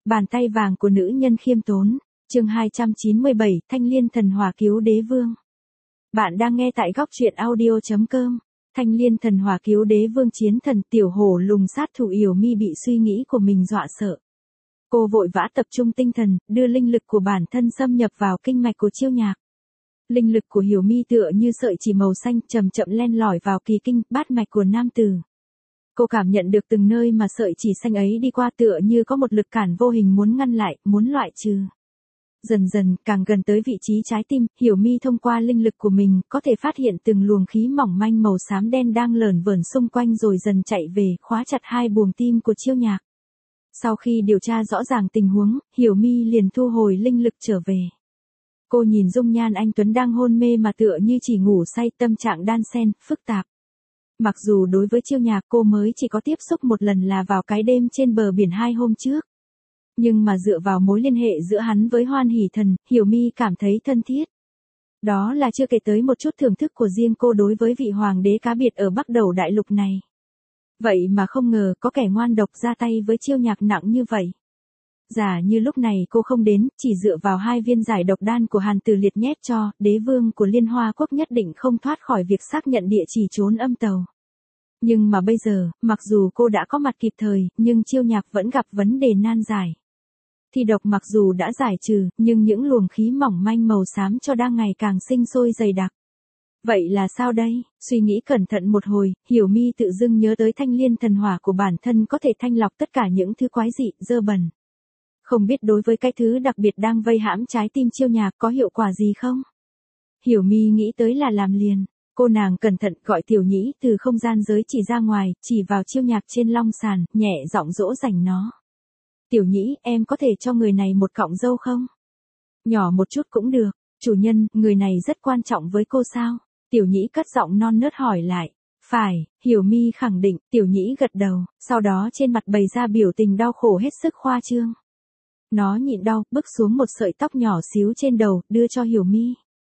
Bàn tay vàng của nữ nhân khiêm tốn. Chương 297, Thanh Liên thần hỏa cứu đế vương. Bạn đang nghe tại góc truyện audio.com. Thanh Liên thần hỏa cứu đế vương chiến thần, tiểu hổ lùng sát thủ Yểu Mi bị suy nghĩ của mình dọa sợ. Cô vội vã tập trung tinh thần, đưa linh lực của bản thân xâm nhập vào kinh mạch của Chiêu Nhạc. Linh lực của Yểu Mi tựa như sợi chỉ màu xanh chậm chậm len lỏi vào kỳ kinh, bát mạch của nam tử. Cô cảm nhận được từng nơi mà sợi chỉ xanh ấy đi qua tựa như có một lực cản vô hình muốn ngăn lại, muốn loại trừ. Dần dần, càng gần tới vị trí trái tim, Yểu Mi thông qua linh lực của mình, có thể phát hiện từng luồng khí mỏng manh màu xám đen đang lởn vởn xung quanh rồi dần chạy về, khóa chặt hai buồng tim của Chiêu Nhạc. Sau khi điều tra rõ ràng tình huống, Yểu Mi liền thu hồi linh lực trở về. Cô nhìn dung nhan anh Tuấn đang hôn mê mà tựa như chỉ ngủ say, tâm trạng đan xen, phức tạp. Mặc dù đối với Chiêu Nhạc cô mới chỉ có tiếp xúc một lần là vào cái đêm trên bờ biển 2 hôm trước. Nhưng mà dựa vào mối liên hệ giữa hắn với Hoan Hỷ Thần, Yểu Mi cảm thấy thân thiết. Đó là chưa kể tới một chút thưởng thức của riêng cô đối với vị hoàng đế cá biệt ở Bắc Đầu đại lục này. Vậy mà không ngờ có kẻ ngoan độc ra tay với Chiêu Nhạc nặng như vậy. Giả như lúc này cô không đến, chỉ dựa vào 2 viên giải độc đan của Hàn Tử Liệt nhét cho, đế vương của Liên Hoa Quốc nhất định không thoát khỏi việc xác nhận địa chỉ trốn âm tàu. Nhưng mà bây giờ, mặc dù cô đã có mặt kịp thời, nhưng Chiêu Nhạc vẫn gặp vấn đề nan giải. Thi độc mặc dù đã giải trừ, nhưng những luồng khí mỏng manh màu xám cho đang ngày càng sinh sôi dày đặc. Vậy là sao đây? Suy nghĩ cẩn thận một hồi, Yểu Mi tự dưng nhớ tới Thanh Liên thần hỏa của bản thân có thể thanh lọc tất cả những thứ quái dị, dơ bẩn. Không biết đối với cái thứ đặc biệt đang vây hãm trái tim Chiêu Nhạc có hiệu quả gì không? Yểu Mi nghĩ tới là làm liền. Cô nàng cẩn thận gọi Tiểu Nhĩ từ không gian giới chỉ ra ngoài, chỉ vào Chiêu Nhạc trên long sàn, nhẹ giọng dỗ dành nó. Tiểu Nhĩ, em có thể cho người này một cọng râu không? Nhỏ một chút cũng được. Chủ nhân, người này rất quan trọng với cô sao? Tiểu Nhĩ cất giọng non nớt hỏi lại. Phải, Yểu Mi khẳng định. Tiểu Nhĩ gật đầu, sau đó trên mặt bày ra biểu tình đau khổ hết sức khoa trương. Nó nhịn đau, bước xuống một sợi tóc nhỏ xíu trên đầu, đưa cho Yểu Mi.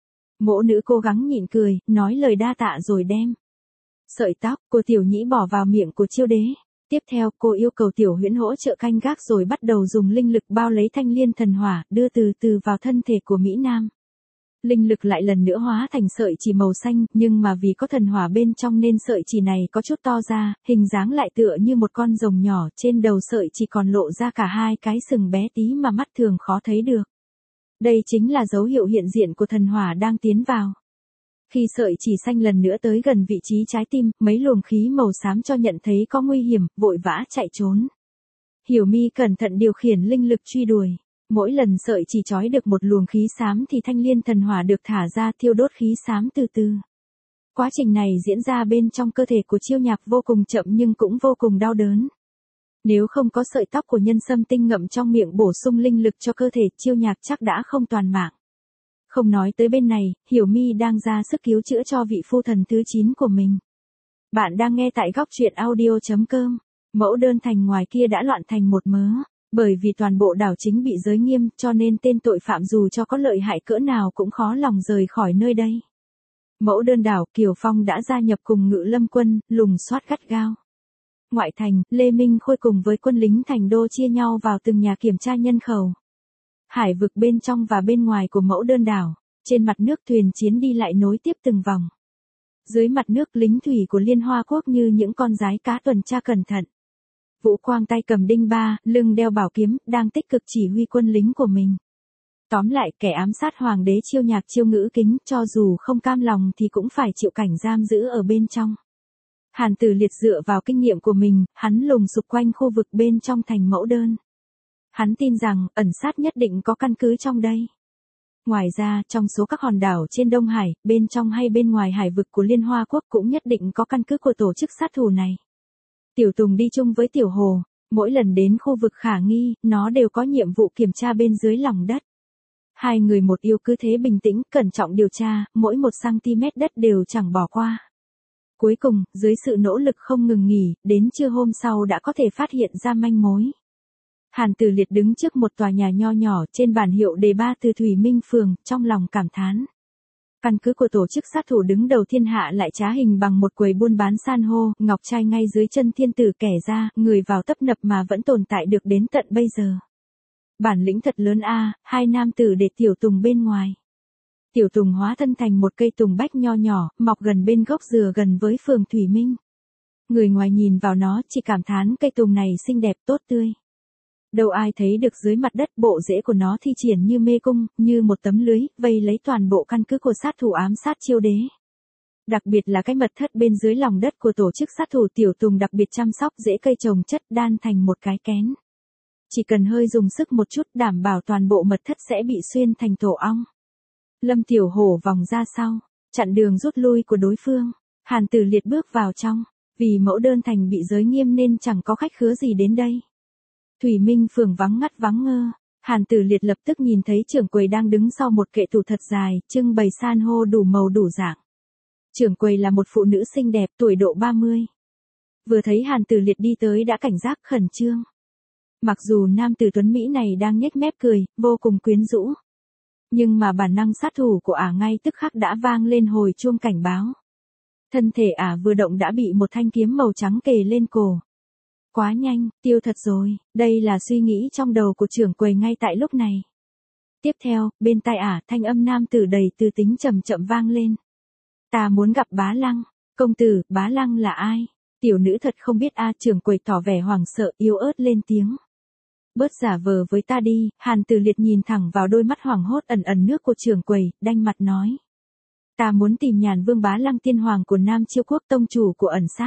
Mỗ nữ cố gắng nhịn cười, nói lời đa tạ rồi đem sợi tóc của Tiểu Nhĩ bỏ vào miệng của Chiêu đế. Tiếp theo, cô yêu cầu Tiểu Huyễn hỗ trợ canh gác rồi bắt đầu dùng linh lực bao lấy Thanh Liên thần hỏa, đưa từ từ vào thân thể của Mỹ Nam. Linh lực lại lần nữa hóa thành sợi chỉ màu xanh, nhưng mà vì có thần hỏa bên trong nên sợi chỉ này có chút to ra, hình dáng lại tựa như một con rồng nhỏ, trên đầu sợi chỉ còn lộ ra cả 2 cái sừng bé tí mà mắt thường khó thấy được. Đây chính là dấu hiệu hiện diện của thần hỏa đang tiến vào. Khi sợi chỉ xanh lần nữa tới gần vị trí trái tim, mấy luồng khí màu xám cho nhận thấy có nguy hiểm, vội vã chạy trốn. Yểu Mi cẩn thận điều khiển linh lực truy đuổi. Mỗi lần sợi chỉ trói được một luồng khí xám thì Thanh Liên thần hỏa được thả ra thiêu đốt khí xám từ từ. Quá trình này diễn ra bên trong cơ thể của Chiêu Nhạc vô cùng chậm nhưng cũng vô cùng đau đớn. Nếu không có sợi tóc của nhân sâm tinh ngậm trong miệng bổ sung linh lực cho cơ thể, Chiêu Nhạc chắc đã không toàn mạng. Không nói tới bên này, Yểu Mi đang ra sức cứu chữa cho vị phu thần thứ 9 của mình. Bạn đang nghe tại góc truyện audio.com. Mẫu đơn thành ngoài kia đã loạn thành một mớ. Bởi vì toàn bộ đảo chính bị giới nghiêm cho nên tên tội phạm dù cho có lợi hại cỡ nào cũng khó lòng rời khỏi nơi đây. Mẫu đơn đảo, Kiều Phong đã gia nhập cùng Ngự Lâm quân, lùng soát gắt gao. Ngoại thành, Lê Minh Khôi cùng với quân lính thành đô chia nhau vào từng nhà kiểm tra nhân khẩu. Hải vực bên trong và bên ngoài của mẫu đơn đảo, trên mặt nước thuyền chiến đi lại nối tiếp từng vòng. Dưới mặt nước lính thủy của Liên Hoa Quốc như những con rái cá tuần tra cẩn thận. Vũ Quang tay cầm đinh ba, lưng đeo bảo kiếm, đang tích cực chỉ huy quân lính của mình. Tóm lại, kẻ ám sát hoàng đế Chiêu Nhạc Chiêu Ngữ Kính, cho dù không cam lòng thì cũng phải chịu cảnh giam giữ ở bên trong. Hàn Tử Liệt dựa vào kinh nghiệm của mình, hắn lùng sục quanh khu vực bên trong thành mẫu đơn. Hắn tin rằng, ẩn sát nhất định có căn cứ trong đây. Ngoài ra, trong số các hòn đảo trên Đông Hải, bên trong hay bên ngoài hải vực của Liên Hoa Quốc cũng nhất định có căn cứ của tổ chức sát thủ này. Tiểu Tùng đi chung với Tiểu Hồ, mỗi lần đến khu vực khả nghi, nó đều có nhiệm vụ kiểm tra bên dưới lòng đất. 2 người một yêu cứ thế bình tĩnh, cẩn trọng điều tra, mỗi 1cm đất đều chẳng bỏ qua. Cuối cùng, dưới sự nỗ lực không ngừng nghỉ, đến trưa hôm sau đã có thể phát hiện ra manh mối. Hàn Tử Liệt đứng trước một tòa nhà nho nhỏ trên bản hiệu đề 3 từ Thủy Minh Phường, trong lòng cảm thán. Căn cứ của tổ chức sát thủ đứng đầu thiên hạ lại trá hình bằng một quầy buôn bán san hô, ngọc trai ngay dưới chân thiên tử kẻ ra, người vào tấp nập mà vẫn tồn tại được đến tận bây giờ. Bản lĩnh thật lớn a, hai nam tử để Tiểu Tùng bên ngoài. Tiểu Tùng hóa thân thành một cây tùng bách nho nhỏ, mọc gần bên gốc dừa gần với phường Thủy Minh. Người ngoài nhìn vào nó chỉ cảm thán cây tùng này xinh đẹp tốt tươi. Đâu ai thấy được dưới mặt đất bộ rễ của nó thi triển như mê cung, như một tấm lưới, vây lấy toàn bộ căn cứ của sát thủ ám sát Chiêu Đế. Đặc biệt là cái mật thất bên dưới lòng đất của tổ chức sát thủ Tiểu Tùng đặc biệt chăm sóc rễ cây trồng chất đan thành một cái kén. Chỉ cần hơi dùng sức một chút đảm bảo toàn bộ mật thất sẽ bị xuyên thành tổ ong. Lâm Tiểu Hổ vòng ra sau, chặn đường rút lui của đối phương. Hàn Tử Liệt bước vào trong, vì mẫu đơn thành bị giới nghiêm nên chẳng có khách khứa gì đến đây. Thủy Minh phường vắng ngắt vắng ngơ, Hàn Tử Liệt lập tức nhìn thấy trưởng quầy đang đứng sau một kệ tủ thật dài, trưng bày san hô đủ màu đủ dạng. Trưởng quầy là một phụ nữ xinh đẹp tuổi độ 30. Vừa thấy Hàn Tử Liệt đi tới đã cảnh giác khẩn trương. Mặc dù nam tử tuấn Mỹ này đang nhếch mép cười, vô cùng quyến rũ. Nhưng mà bản năng sát thủ của ả ngay tức khắc đã vang lên hồi chuông cảnh báo. Thân thể ả vừa động đã bị một thanh kiếm màu trắng kề lên cổ. Quá nhanh, tiêu thật rồi, đây là suy nghĩ trong đầu của trưởng quầy ngay tại lúc này. Tiếp theo, bên tai ả thanh âm nam tử đầy tư tính chậm chậm vang lên. Ta muốn gặp Bá Lăng. Công tử, Bá Lăng là ai? Tiểu nữ thật không biết a. Trưởng quầy tỏ vẻ hoảng sợ yếu ớt lên tiếng. Bớt giả vờ với ta đi. Hàn Tử Liệt nhìn thẳng vào đôi mắt hoảng hốt ẩn ẩn nước của trưởng quầy, đanh mặt nói. Ta muốn tìm Nhàn Vương Bá Lăng tiên hoàng của Nam Chiêu Quốc tông chủ của ẩn sát.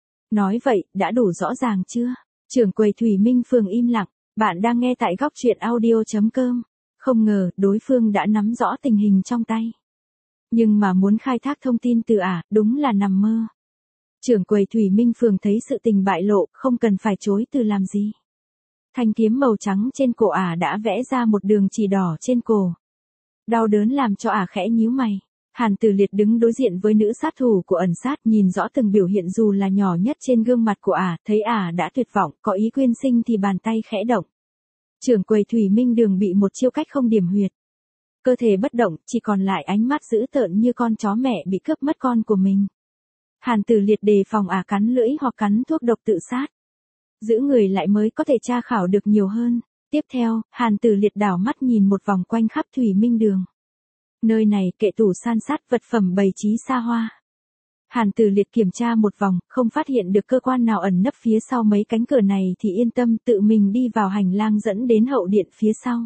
Nói vậy, đã đủ rõ ràng chưa? Trưởng quầy Thủy Minh phường im lặng. Bạn đang nghe tại góc truyện audio.com. Không ngờ, đối phương đã nắm rõ tình hình trong tay. Nhưng mà muốn khai thác thông tin từ ả, đúng là nằm mơ. Trưởng quầy Thủy Minh phường thấy sự tình bại lộ, không cần phải chối từ làm gì. Thanh kiếm màu trắng trên cổ ả đã vẽ ra một đường chỉ đỏ trên cổ. Đau đớn làm cho ả khẽ nhíu mày. Hàn Tử Liệt đứng đối diện với nữ sát thủ của ẩn sát, nhìn rõ từng biểu hiện dù là nhỏ nhất trên gương mặt của ả, thấy ả đã tuyệt vọng, có ý quyên sinh thì bàn tay khẽ động. Trưởng quầy Thủy Minh đường bị một chiêu cách không điểm huyệt. Cơ thể bất động, chỉ còn lại ánh mắt dữ tợn như con chó mẹ bị cướp mất con của mình. Hàn Tử Liệt đề phòng ả cắn lưỡi hoặc cắn thuốc độc tự sát. Giữ người lại mới có thể tra khảo được nhiều hơn. Tiếp theo, Hàn Tử Liệt đảo mắt nhìn một vòng quanh khắp Thủy Minh đường. Nơi này kệ tủ san sát vật phẩm bày trí xa hoa. Hàn Tử Liệt kiểm tra một vòng, không phát hiện được cơ quan nào ẩn nấp phía sau mấy cánh cửa này thì yên tâm tự mình đi vào hành lang dẫn đến hậu điện phía sau.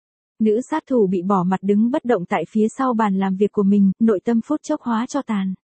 Nữ sát thủ bị bỏ mặt đứng bất động tại phía sau bàn làm việc của mình, nội tâm phút chốc hóa cho tàn.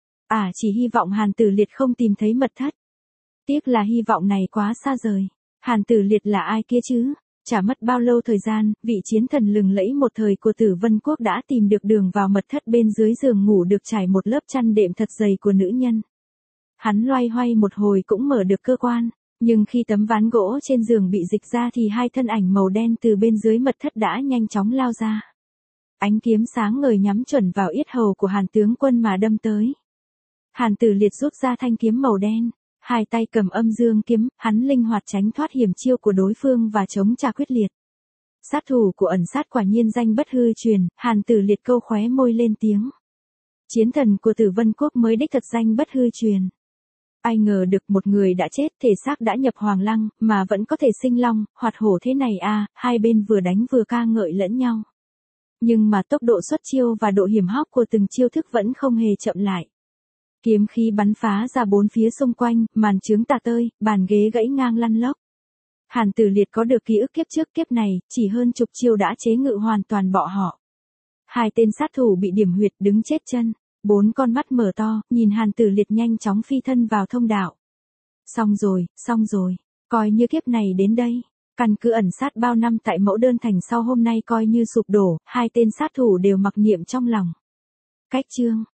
Chỉ hy vọng Hàn Tử Liệt không tìm thấy mật thất. Tiếc là hy vọng này quá xa rời. Hàn Tử Liệt là ai kia chứ? Chả mất bao lâu thời gian, vị chiến thần lừng lẫy một thời của Tử Vân Quốc đã tìm được đường vào mật thất bên dưới giường ngủ được trải một lớp chăn đệm thật dày của nữ nhân. Hắn loay hoay một hồi cũng mở được cơ quan, nhưng khi tấm ván gỗ trên giường bị dịch ra thì hai thân ảnh màu đen từ bên dưới mật thất đã nhanh chóng lao ra. Ánh kiếm sáng ngời nhắm chuẩn vào yết hầu của Hàn tướng quân mà đâm tới. Hàn Tử Liệt rút ra thanh kiếm màu đen. Hai tay cầm âm dương kiếm, hắn linh hoạt tránh thoát hiểm chiêu của đối phương và chống trả quyết liệt. Sát thủ của ẩn sát quả nhiên danh bất hư truyền, Hàn Tử Liệt câu khóe môi lên tiếng. Chiến thần của Tử Vân Quốc mới đích thật danh bất hư truyền. Ai ngờ được một người đã chết, thể xác đã nhập hoàng lăng, mà vẫn có thể sinh long, hoạt hổ thế này hai bên vừa đánh vừa ca ngợi lẫn nhau. Nhưng mà tốc độ xuất chiêu và độ hiểm hóc của từng chiêu thức vẫn không hề chậm lại. Kiếm khí bắn phá ra bốn phía xung quanh, màn trướng tả tơi, bàn ghế gãy ngang lăn lóc. Hàn Tử Liệt có được ký ức kiếp trước kiếp này, chỉ hơn chục chiêu đã chế ngự hoàn toàn bọn họ. Hai tên sát thủ bị điểm huyệt đứng chết chân, bốn con mắt mở to, nhìn Hàn Tử Liệt nhanh chóng phi thân vào thông đạo. Xong rồi, coi như kiếp này đến đây. Căn cứ ẩn sát bao năm tại Mẫu Đơn Thành sau hôm nay coi như sụp đổ, hai tên sát thủ đều mặc niệm trong lòng. Cách chương